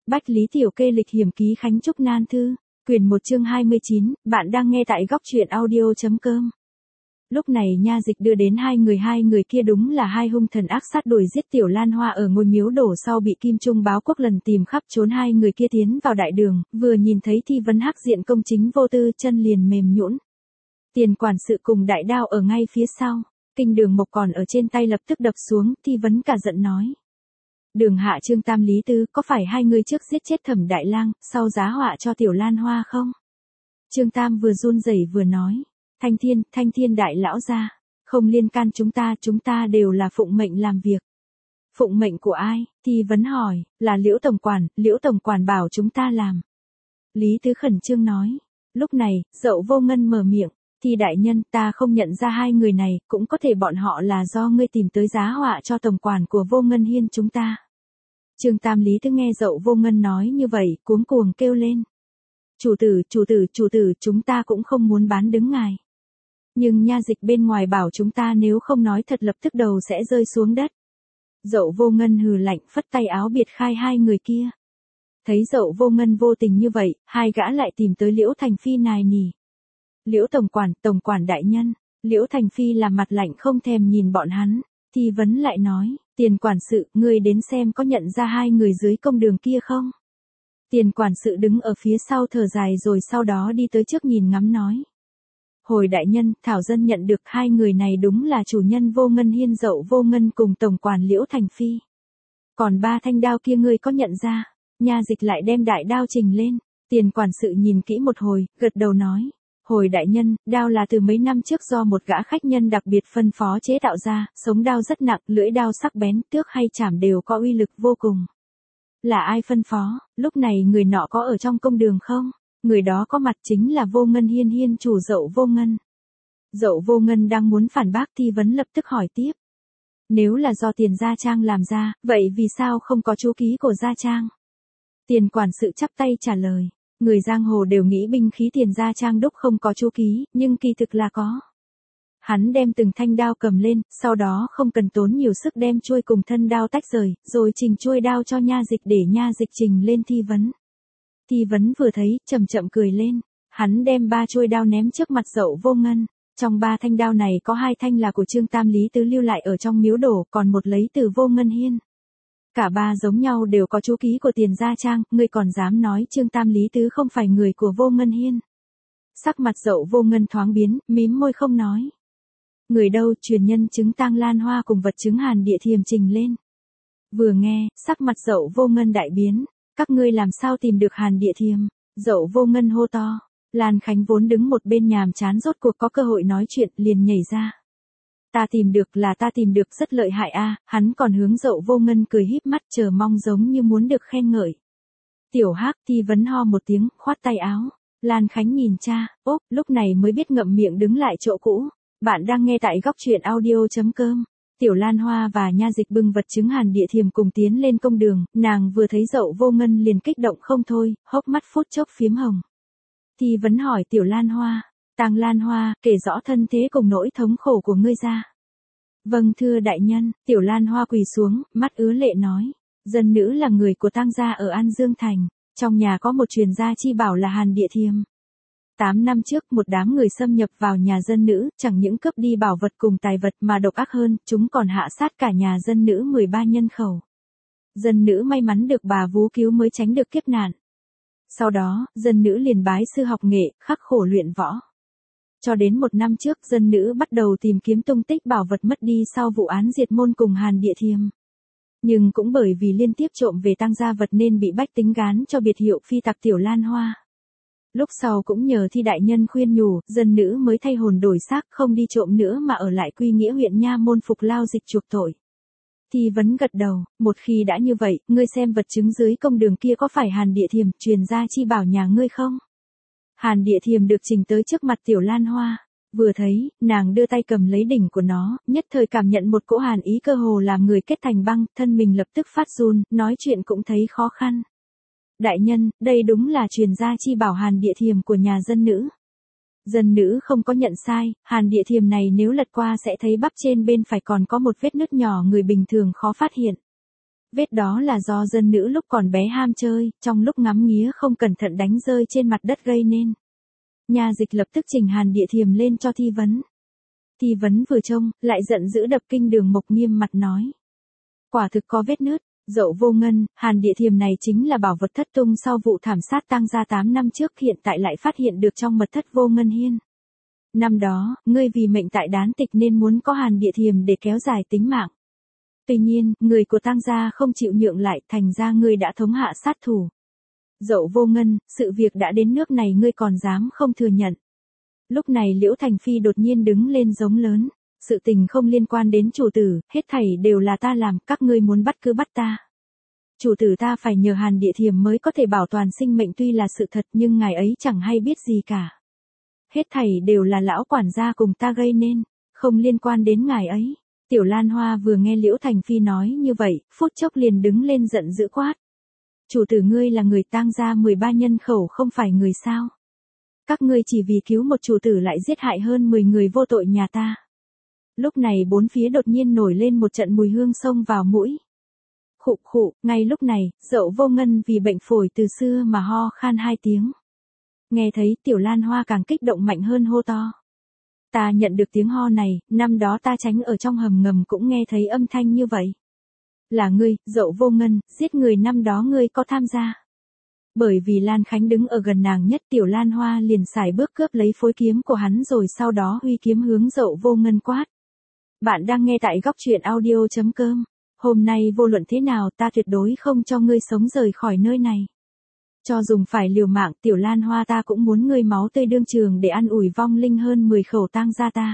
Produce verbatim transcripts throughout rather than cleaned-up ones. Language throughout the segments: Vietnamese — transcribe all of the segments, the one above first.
Bách Lý Tiểu Kê lịch hiểm ký Khánh Trúc Nan Thư, quyển một chương hai mươi chín, bạn đang nghe tại góc truyện audio.com. Lúc này Nha Dịch đưa đến hai người hai người kia đúng là hai hung thần ác sát đuổi giết Tiểu Lan Hoa ở ngôi miếu đổ sau bị Kim Trung báo quốc lần tìm khắp trốn. Hai người kia tiến vào đại đường, vừa nhìn thấy Thi Vấn hắc diện công chính vô tư, chân liền mềm nhũn. Tiền quản sự cùng đại đao ở ngay phía sau, kinh đường mộc còn ở trên tay lập tức đập xuống. Thi Vấn cả giận nói: Đường hạ Trương Tam Lý Tư, có phải hai người trước giết chết Thẩm Đại Lang, sau giá họa cho Tiểu Lan Hoa không? Trương Tam vừa run rẩy vừa nói: Thanh Thiên, Thanh Thiên đại lão gia, không liên can chúng ta, chúng ta đều là phụng mệnh làm việc. Phụng mệnh của ai? Thi Vấn hỏi. Là Liễu tổng quản, Liễu tổng quản bảo chúng ta làm. Lý Tứ khẩn trương nói. Lúc này, Dậu Vô Ngân mở miệng: Thi đại nhân, ta không nhận ra hai người này, cũng có thể bọn họ là do ngươi tìm tới giá họa cho tổng quản của Vô Ngân Hiên chúng ta. Trương Tam Lý Tứ nghe Dậu Vô Ngân nói như vậy, cuống cuồng kêu lên: Chủ tử, chủ tử, chủ tử, chúng ta cũng không muốn bán đứng ngài. Nhưng Nha Dịch bên ngoài bảo chúng ta nếu không nói thật lập tức đầu sẽ rơi xuống đất. Dậu Vô Ngân hừ lạnh, phất tay áo biệt khai hai người kia. Thấy Dậu Vô Ngân vô tình như vậy, hai gã lại tìm tới Liễu Thành Phi nài nỉ. Liễu tổng quản, tổng quản đại nhân. Liễu Thành Phi làm mặt lạnh không thèm nhìn bọn hắn. Thi Vấn lại nói: Tiền quản sự, ngươi đến xem có nhận ra hai người dưới công đường kia không? Tiền quản sự đứng ở phía sau thở dài rồi sau đó đi tới trước nhìn ngắm nói: Hồi đại nhân, Thảo dân nhận được hai người này đúng là chủ nhân Vô Ngân Hiên Dậu Vô Ngân cùng tổng quản Liễu Thành Phi. Còn ba thanh đao kia ngươi có nhận ra? Nha Dịch lại đem đại đao trình lên. Tiền quản sự nhìn kỹ một hồi, gật đầu nói: Hồi đại nhân, đao là từ mấy năm trước do một gã khách nhân đặc biệt phân phó chế tạo ra, sống đao rất nặng, lưỡi đao sắc bén, tước hay chảm đều có uy lực vô cùng. Là ai phân phó? Lúc này người nọ có ở trong công đường không? Người đó có mặt chính là Vô Ngân Hiên Hiên chủ Dậu Vô Ngân. Dậu Vô Ngân đang muốn phản bác Thi Vấn lập tức hỏi tiếp: Nếu là do Tiền Gia Trang làm ra, vậy vì sao không có chú ký của Gia Trang? Tiền quản sự chắp tay trả lời: Người giang hồ đều nghĩ binh khí Tiền Gia Trang đúc không có chú ký, nhưng kỳ thực là có. Hắn đem từng thanh đao cầm lên, sau đó không cần tốn nhiều sức đem chuôi cùng thân đao tách rời, rồi trình chuôi đao cho Nha Dịch để Nha Dịch trình lên Thi Vấn. Thi Vấn vừa thấy, chậm chậm cười lên. Hắn đem ba chuôi đao ném trước mặt Dậu Vô Ngân. Trong ba thanh đao này có hai thanh là của Trương Tam Lý Tứ lưu lại ở trong miếu đổ, còn một lấy từ Vô Ngân Hiên. Cả ba giống nhau đều có chú ký của Tiền Gia Trang, ngươi còn dám nói Trương Tam Lý Tứ không phải người của Vô Ngân Hiên. Sắc mặt Dậu Vô Ngân thoáng biến, mím môi không nói. Người đâu? Truyền nhân chứng tang Lan Hoa cùng vật chứng Hàn Địa Thiềm trình lên. Vừa nghe, sắc mặt Dậu Vô Ngân đại biến. Các ngươi làm sao tìm được Hàn Địa Thiềm? Dậu Vô Ngân hô to. Lan Khánh vốn đứng một bên nhàm chán rốt cuộc có cơ hội nói chuyện, liền nhảy ra. Ta tìm được, là ta tìm được, rất lợi hại a. À, hắn còn hướng Dậu Vô Ngân cười híp mắt chờ mong giống như muốn được khen ngợi. Tiểu Hắc. Thi Vấn ho một tiếng, khoát tay áo. Lan Khánh nhìn cha, ốp, lúc này mới biết ngậm miệng đứng lại chỗ cũ. Bạn đang nghe tại góc truyện audio.com. Tiểu Lan Hoa và Nha Dịch bưng vật chứng Hàn Địa Thiềm cùng tiến lên công đường, nàng vừa thấy Dậu Vô Ngân liền kích động không thôi, hốc mắt phút chốc phiếm hồng. Thi Vấn hỏi Tiểu Lan Hoa: Tang Lan Hoa, kể rõ thân thế cùng nỗi thống khổ của ngươi ra. Vâng thưa đại nhân. Tiểu Lan Hoa quỳ xuống, mắt ứa lệ nói: Dân nữ là người của Tang gia ở An Dương Thành, trong nhà có một truyền gia chi bảo là Hàn Địa Thiềm. Tám năm trước một đám người xâm nhập vào nhà dân nữ, chẳng những cướp đi bảo vật cùng tài vật mà độc ác hơn, chúng còn hạ sát cả nhà dân nữ mười ba nhân khẩu. Dân nữ may mắn được bà vú cứu mới tránh được kiếp nạn. Sau đó, dân nữ liền bái sư học nghệ, khắc khổ luyện võ. Cho đến một năm trước, dân nữ bắt đầu tìm kiếm tung tích bảo vật mất đi sau vụ án diệt môn cùng Hàn Địa Thiềm. Nhưng cũng bởi vì liên tiếp trộm về tang gia vật nên bị bách tính gán cho biệt hiệu phi tặc Tiểu Lan Hoa. Lúc sau cũng nhờ Thi đại nhân khuyên nhủ, dân nữ mới thay hồn đổi xác, không đi trộm nữa mà ở lại Quy Nghĩa huyện nha môn phục lao dịch chuộc tội. Thi Vấn gật đầu. Một khi đã như vậy, ngươi xem vật chứng dưới công đường kia có phải Hàn Địa Thiềm, truyền gia chi bảo nhà ngươi không? Hàn Địa Thiềm được trình tới trước mặt Tiểu Lan Hoa. Vừa thấy, nàng đưa tay cầm lấy đỉnh của nó, nhất thời cảm nhận một cỗ hàn ý cơ hồ làm người kết thành băng, thân mình lập tức phát run, nói chuyện cũng thấy khó khăn. Đại nhân, đây đúng là truyền gia chi bảo Hàn Địa Thiềm của nhà dân nữ. Dân nữ không có nhận sai, Hàn Địa Thiềm này nếu lật qua sẽ thấy bắp trên bên phải còn có một vết nứt nhỏ người bình thường khó phát hiện. Vết đó là do dân nữ lúc còn bé ham chơi, trong lúc ngắm nghía không cẩn thận đánh rơi trên mặt đất gây nên. Nha Dịch lập tức trình Hàn Địa Thiềm lên cho thi vấn. Thi vấn vừa trông, lại giận dữ đập kinh Đường Mộc nghiêm mặt nói. Quả thực có vết nứt, Dậu Vô Ngân, Hàn Địa Thiềm này chính là bảo vật thất tung sau vụ thảm sát tang gia tám năm trước, hiện tại lại phát hiện được trong mật thất Vô Ngân Hiên. Năm đó, ngươi vì mệnh tại đán tịch nên muốn có Hàn Địa Thiềm để kéo dài tính mạng. Tuy nhiên, người của tang gia không chịu nhượng lại, thành ra ngươi đã thống hạ sát thủ. Dậu Vô Ngân, sự việc đã đến nước này ngươi còn dám không thừa nhận. Lúc này Liễu Thành Phi đột nhiên đứng lên giống lớn. Sự tình không liên quan đến chủ tử, hết thảy đều là ta làm, các ngươi muốn bắt cứ bắt ta. Chủ tử ta phải nhờ Hàn Địa Thiềm mới có thể bảo toàn sinh mệnh, tuy là sự thật nhưng ngài ấy chẳng hay biết gì cả. Hết thảy đều là lão quản gia cùng ta gây nên, không liên quan đến ngài ấy. Tiểu Lan Hoa vừa nghe Liễu Thành Phi nói như vậy, phút chốc liền đứng lên giận dữ quát. Chủ tử ngươi là người tang gia mười ba nhân khẩu không phải người sao? Các ngươi chỉ vì cứu một chủ tử lại giết hại hơn mười người vô tội nhà ta. Lúc này bốn phía đột nhiên nổi lên một trận mùi hương xông vào mũi. Khụ khụ, ngay lúc này, Dậu Vô Ngân vì bệnh phổi từ xưa mà ho khan hai tiếng. Nghe thấy Tiểu Lan Hoa càng kích động mạnh hơn hô to. Ta nhận được tiếng ho này, năm đó ta tránh ở trong hầm ngầm cũng nghe thấy âm thanh như vậy. Là ngươi, Dậu Vô Ngân, giết người năm đó ngươi có tham gia. Bởi vì Lan Khánh đứng ở gần nàng nhất, Tiểu Lan Hoa liền xài bước cướp lấy phối kiếm của hắn rồi sau đó huy kiếm hướng Dậu Vô Ngân quát. Bạn đang nghe tại góc truyện audio chấm com. Hôm nay vô luận thế nào ta tuyệt đối không cho ngươi sống rời khỏi nơi này. Cho dùng phải liều mạng, Tiểu Lan Hoa ta cũng muốn ngươi máu tươi đương trường để ăn ủi vong linh hơn mười khẩu tang gia ta.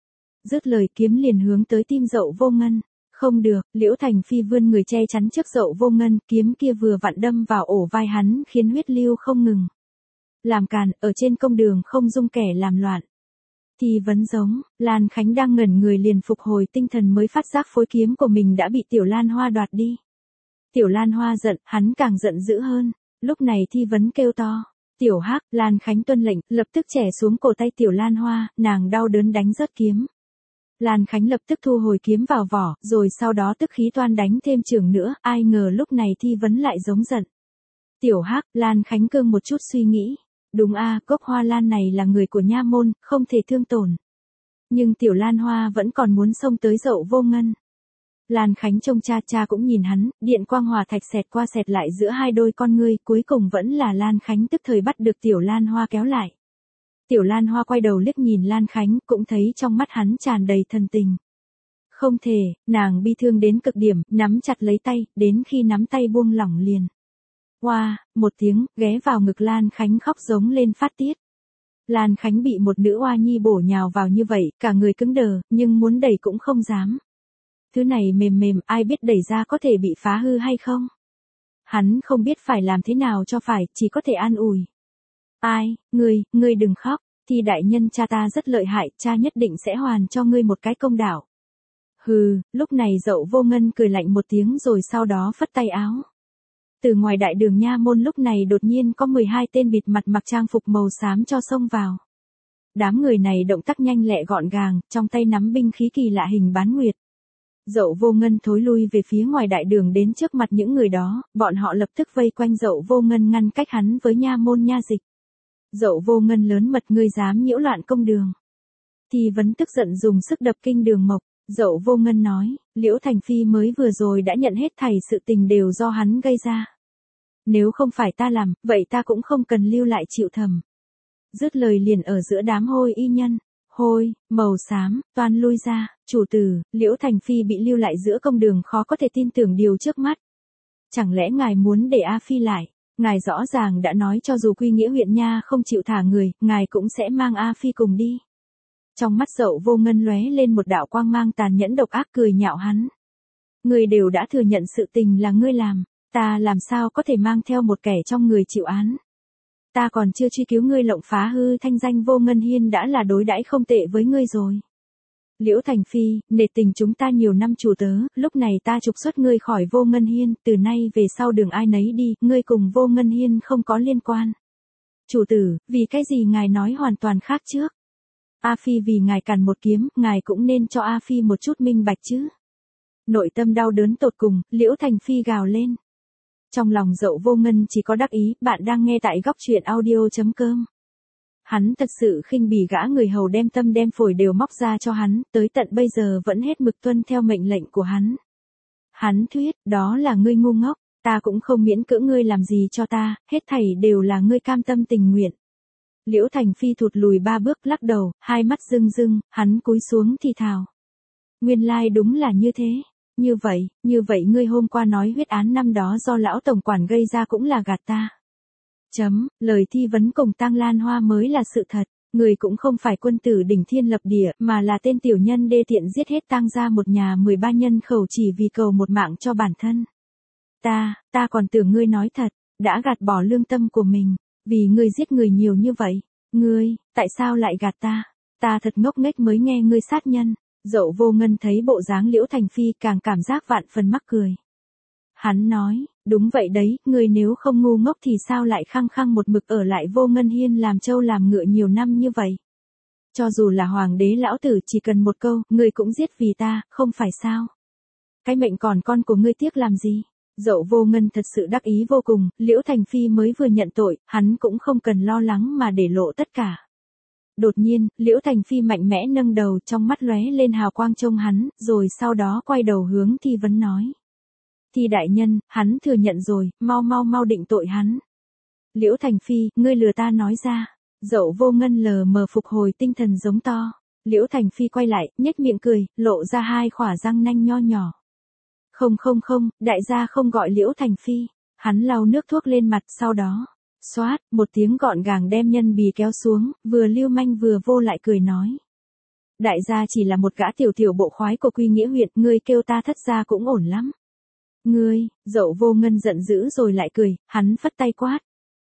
Dứt lời kiếm liền hướng tới tim Dậu Vô Ngân. Không được, Liễu Thành Phi vươn người che chắn trước Dậu Vô Ngân, kiếm kia vừa vặn đâm vào ổ vai hắn khiến huyết lưu không ngừng. Làm càn, ở trên công đường không dung kẻ làm loạn. Thì vấn giống, Lan Khánh đang ngẩn người liền phục hồi tinh thần mới phát giác phối kiếm của mình đã bị Tiểu Lan Hoa đoạt đi. Tiểu Lan Hoa giận, hắn càng giận dữ hơn. Lúc này Thi vấn kêu to. Tiểu Hắc, Lan Khánh tuân lệnh, lập tức chẻ xuống cổ tay Tiểu Lan Hoa, nàng đau đớn đánh rớt kiếm. Lan Khánh lập tức thu hồi kiếm vào vỏ, rồi sau đó tức khí toan đánh thêm chưởng nữa, ai ngờ lúc này Thi vấn lại giống giận. Tiểu Hắc, Lan Khánh cương một chút suy nghĩ. Đúng a, Cốc Hoa Lan này là người của nha môn, không thể thương tổn. Nhưng Tiểu Lan Hoa vẫn còn muốn xông tới Dậu Vô Ngân. Lan Khánh trông cha cha cũng nhìn hắn, điện quang hòa thạch xẹt qua xẹt lại giữa hai đôi con ngươi, cuối cùng vẫn là Lan Khánh tức thời bắt được Tiểu Lan Hoa kéo lại. Tiểu Lan Hoa quay đầu liếc nhìn Lan Khánh, cũng thấy trong mắt hắn tràn đầy thần tình. Không thể, nàng bi thương đến cực điểm, nắm chặt lấy tay, đến khi nắm tay buông lỏng liền. Hoa, wow, một tiếng, ghé vào ngực Lan Khánh khóc giống lên phát tiết. Lan Khánh bị một nữ oa nhi bổ nhào vào như vậy, cả người cứng đờ, nhưng muốn đẩy cũng không dám. Thứ này mềm mềm, ai biết đẩy ra có thể bị phá hư hay không? Hắn không biết phải làm thế nào cho phải, chỉ có thể an ủi. Ai, ngươi, ngươi đừng khóc, Thi đại nhân cha ta rất lợi hại, cha nhất định sẽ hoàn cho ngươi một cái công đạo. Hừ, lúc này Dậu Vô Ngân cười lạnh một tiếng rồi sau đó phất tay áo. Từ ngoài đại đường nha môn lúc này đột nhiên có mười hai tên bịt mặt mặc trang phục màu xám cho xông vào. Đám người này động tác nhanh lẹ gọn gàng, trong tay nắm binh khí kỳ lạ hình bán nguyệt. Dậu Vô Ngân thối lui về phía ngoài đại đường đến trước mặt những người đó, bọn họ lập tức vây quanh Dậu Vô Ngân ngăn cách hắn với nha môn nha dịch. Dậu Vô Ngân lớn mật, ngươi dám nhiễu loạn công đường. Thì vấn tức giận dùng sức đập kinh Đường Mộc. Dậu Vô Ngân nói, Liễu Thành Phi mới vừa rồi đã nhận hết thảy sự tình đều do hắn gây ra. Nếu không phải ta làm, vậy ta cũng không cần lưu lại chịu thầm. Dứt lời liền ở giữa đám hôi y nhân, hôi, màu xám, toan lui ra, chủ tử, Liễu Thành Phi bị lưu lại giữa công đường khó có thể tin tưởng điều trước mắt. Chẳng lẽ ngài muốn để A Phi lại? Ngài rõ ràng đã nói cho dù Quy Nghĩa huyện nha không chịu thả người, ngài cũng sẽ mang A Phi cùng đi. Trong mắt Dậu Vô Ngân lóe lên một đạo quang mang tàn nhẫn độc ác cười nhạo hắn. Ngươi đều đã thừa nhận sự tình là ngươi làm, ta làm sao có thể mang theo một kẻ trong người chịu án. Ta còn chưa truy cứu ngươi lộng phá hư thanh danh Vô Ngân Hiên đã là đối đãi không tệ với ngươi rồi. Liễu Thành Phi, nể tình chúng ta nhiều năm chủ tớ, lúc này ta trục xuất ngươi khỏi Vô Ngân Hiên, từ nay về sau đường ai nấy đi, ngươi cùng Vô Ngân Hiên không có liên quan. Chủ tử, vì cái gì ngài nói hoàn toàn khác trước? A Phi vì ngài cản một kiếm, ngài cũng nên cho A Phi một chút minh bạch chứ. Nội tâm đau đớn tột cùng, Liễu Thành Phi gào lên. Trong lòng Dậu Vô Ngân chỉ có đắc ý, bạn đang nghe tại góc truyện audio.com. Hắn thật sự khinh bỉ gã người hầu đem tâm đem phổi đều móc ra cho hắn, tới tận bây giờ vẫn hết mực tuân theo mệnh lệnh của hắn. Hắn thuyết, đó là ngươi ngu ngốc, ta cũng không miễn cưỡng ngươi làm gì cho ta, hết thảy đều là ngươi cam tâm tình nguyện. Liễu Thành Phi thụt lùi ba bước lắc đầu, hai mắt rưng rưng, hắn cúi xuống thì thào. Nguyên lai đúng là như thế. Như vậy, như vậy ngươi hôm qua nói huyết án năm đó do lão tổng quản gây ra cũng là gạt ta. Chấm, lời thi vấn cùng Tang Lan Hoa mới là sự thật, người cũng không phải quân tử đỉnh thiên lập địa, mà là tên tiểu nhân đê tiện giết hết Tang gia một nhà mười ba nhân khẩu chỉ vì cầu một mạng cho bản thân. Ta, ta còn tưởng ngươi nói thật, đã gạt bỏ lương tâm của mình, vì ngươi giết người nhiều như vậy, ngươi, tại sao lại gạt ta? Ta thật ngốc nghếch mới nghe ngươi sát nhân. Dậu Vô Ngân thấy bộ dáng Liễu Thành Phi càng cảm giác vạn phần mắc cười. Hắn nói, đúng vậy đấy, người nếu không ngu ngốc thì sao lại khăng khăng một mực ở lại Vô Ngân Hiên làm trâu làm ngựa nhiều năm như vậy. Cho dù là hoàng đế lão tử chỉ cần một câu, người cũng giết vì ta, không phải sao. Cái mệnh còn con của ngươi tiếc làm gì? Dậu Vô Ngân thật sự đắc ý vô cùng, Liễu Thành Phi mới vừa nhận tội, hắn cũng không cần lo lắng mà để lộ tất cả. Đột nhiên, Liễu Thành Phi mạnh mẽ nâng đầu trong mắt lóe lên hào quang trông hắn, rồi sau đó quay đầu hướng Thi Vấn nói. Thi đại nhân, hắn thừa nhận rồi, mau mau mau định tội hắn. Liễu Thành Phi, ngươi lừa ta nói ra. Dậu Vô Ngân lờ mờ phục hồi tinh thần giống to. Liễu Thành Phi quay lại, nhếch miệng cười, lộ ra hai khỏa răng nanh nho nhỏ. Không không không, đại gia không gọi Liễu Thành Phi. Hắn lau nước thuốc lên mặt sau đó. Xoát, một tiếng gọn gàng đem nhân bì kéo xuống, vừa lưu manh vừa vô lại cười nói. Đại gia chỉ là một gã tiểu tiểu bộ khoái của Quy Nghĩa huyện, ngươi kêu ta thất gia cũng ổn lắm. Ngươi, Dậu Vô Ngân giận dữ rồi lại cười, hắn phất tay quát.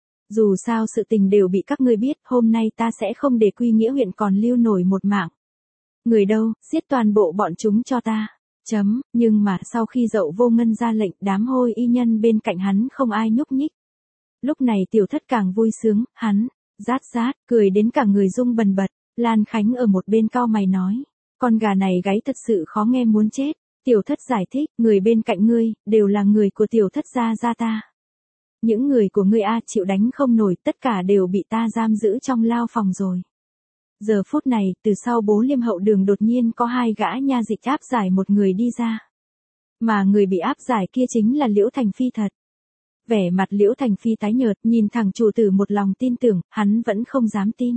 Dù sao sự tình đều bị các ngươi biết, hôm nay ta sẽ không để Quy Nghĩa huyện còn lưu nổi một mạng. Người đâu, giết toàn bộ bọn chúng cho ta. Chấm, nhưng mà sau khi Dậu Vô Ngân ra lệnh, đám hôi y nhân bên cạnh hắn không ai nhúc nhích. Lúc này tiểu thất càng vui sướng, hắn, rát rát, cười đến cả người rung bần bật, Lan Khánh ở một bên cau mày nói, con gà này gáy thật sự khó nghe muốn chết, tiểu thất giải thích, người bên cạnh ngươi, đều là người của tiểu thất gia gia ta. Những người của ngươi A chịu đánh không nổi, tất cả đều bị ta giam giữ trong lao phòng rồi. Giờ phút này, từ sau bố Liêm hậu đường đột nhiên có hai gã nha dịch áp giải một người đi ra. Mà người bị áp giải kia chính là Liễu Thành Phi thật. Vẻ mặt Liễu Thành Phi tái nhợt, nhìn thẳng chủ tử một lòng tin tưởng, hắn vẫn không dám tin.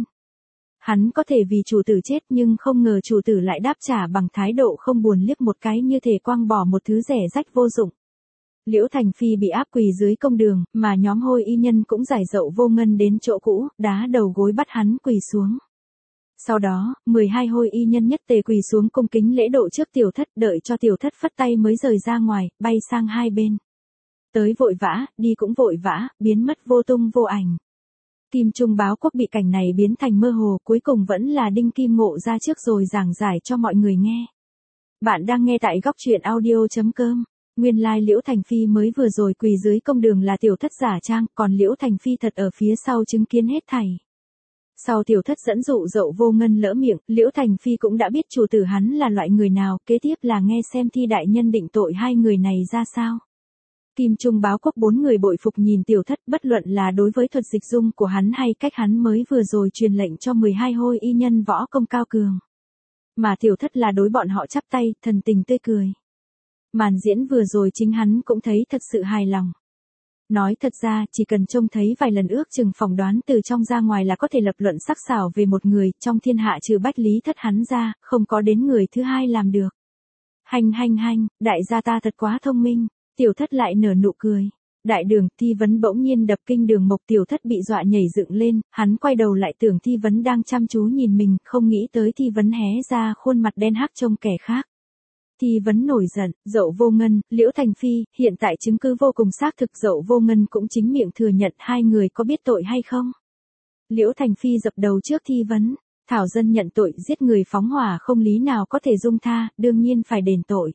Hắn có thể vì chủ tử chết nhưng không ngờ chủ tử lại đáp trả bằng thái độ không buồn liếc một cái như thể quăng bỏ một thứ rẻ rách vô dụng. Liễu Thành Phi bị áp quỳ dưới công đường, mà nhóm hôi y nhân cũng giải Dậu Vô Ngân đến chỗ cũ, đá đầu gối bắt hắn quỳ xuống. Sau đó, mười hai hôi y nhân nhất tề quỳ xuống cung kính lễ độ trước tiểu thất, đợi cho tiểu thất phất tay mới rời ra ngoài, bay sang hai bên. Tới vội vã, đi cũng vội vã, biến mất vô tung vô ảnh. Kim Trung Báo Quốc bị cảnh này biến thành mơ hồ, cuối cùng vẫn là Đinh Kim Ngộ ra trước rồi giảng giải cho mọi người nghe. Bạn đang nghe tại góc truyện audio.com. Nguyên lai Liễu Thành Phi mới vừa rồi quỳ dưới công đường là tiểu thất giả trang, còn Liễu Thành Phi thật ở phía sau chứng kiến hết thảy. Sau tiểu thất dẫn dụ Dậu Vô Ngân lỡ miệng, Liễu Thành Phi cũng đã biết chủ tử hắn là loại người nào, kế tiếp là nghe xem Thi đại nhân định tội hai người này ra sao. Kim Trung Báo Quốc bốn người bội phục nhìn tiểu thất, bất luận là đối với thuật dịch dung của hắn hay cách hắn mới vừa rồi truyền lệnh cho mười hai hôi y nhân võ công cao cường. Mà tiểu thất là đối bọn họ chắp tay, thần tình tươi cười. Màn diễn vừa rồi chính hắn cũng thấy thật sự hài lòng. Nói thật ra, chỉ cần trông thấy vài lần ước chừng phỏng đoán từ trong ra ngoài là có thể lập luận sắc sảo về một người, trong thiên hạ trừ Bách Lý Thất hắn ra, không có đến người thứ hai làm được. Hành hành hành, đại gia ta thật quá thông minh. Tiểu thất lại nở nụ cười. Đại đường, Thi Vấn bỗng nhiên đập kinh đường mộc, tiểu thất bị dọa nhảy dựng lên, hắn quay đầu lại tưởng Thi Vấn đang chăm chú nhìn mình, không nghĩ tới Thi Vấn hé ra khuôn mặt đen hắc trông kẻ khác. Thi Vấn nổi giận, Dậu Vô Ngân, Liễu Thành Phi, hiện tại chứng cứ vô cùng xác thực, Dậu Vô Ngân cũng chính miệng thừa nhận hai người có biết tội hay không. Liễu Thành Phi dập đầu trước Thi Vấn, thảo dân nhận tội giết người phóng hỏa không lý nào có thể dung tha, đương nhiên phải đền tội.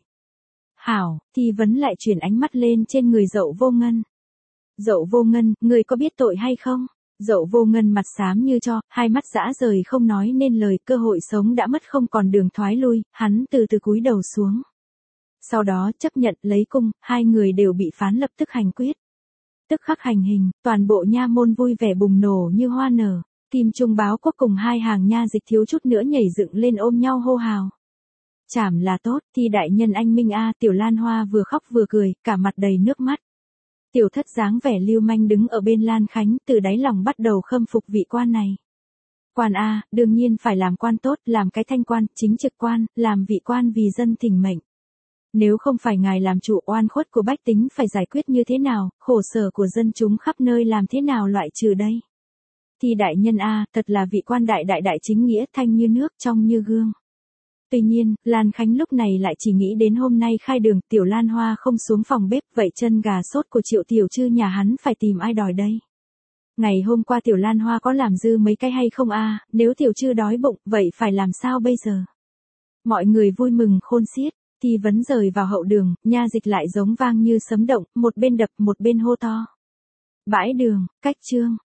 Hảo, Thi Vấn lại chuyển ánh mắt lên trên người Dậu Vô Ngân. Dậu Vô Ngân, người có biết tội hay không? Dậu Vô Ngân mặt xám như cho, hai mắt dã rời không nói nên lời, cơ hội sống đã mất không còn đường thoái lui, hắn từ từ cúi đầu xuống. Sau đó chấp nhận lấy cung, hai người đều bị phán lập tức hành quyết. Tức khắc hành hình, toàn bộ nha môn vui vẻ bùng nổ như hoa nở. Kim Trung Báo Quốc cùng hai hàng nha dịch thiếu chút nữa nhảy dựng lên ôm nhau hô hào. Chảm là tốt, Thi đại nhân anh minh a, Tiểu Lan Hoa vừa khóc vừa cười, cả mặt đầy nước mắt. Tiểu thất dáng vẻ lưu manh đứng ở bên Lan Khánh, từ đáy lòng bắt đầu khâm phục vị quan này. Quan a, đương nhiên phải làm quan tốt, làm cái thanh quan, chính trực quan, làm vị quan vì dân thỉnh mệnh. Nếu không phải ngài làm chủ, oan khuất của bách tính phải giải quyết như thế nào, khổ sở của dân chúng khắp nơi làm thế nào loại trừ đây? Thi đại nhân a, thật là vị quan đại đại đại chính nghĩa, thanh như nước, trong như gương. Tuy nhiên, Lan Khánh lúc này lại chỉ nghĩ đến hôm nay khai đường, Tiểu Lan Hoa không xuống phòng bếp, vậy chân gà sốt của Triệu tiểu trư nhà hắn phải tìm ai đòi đây? Ngày hôm qua Tiểu Lan Hoa có làm dư mấy cái hay không a, nếu tiểu trư đói bụng, vậy phải làm sao bây giờ? Mọi người vui mừng khôn xiết, Thi vấn rời vào hậu đường, nha dịch lại giống vang như sấm động, một bên đập một bên hô to. Bãi đường, cách trương,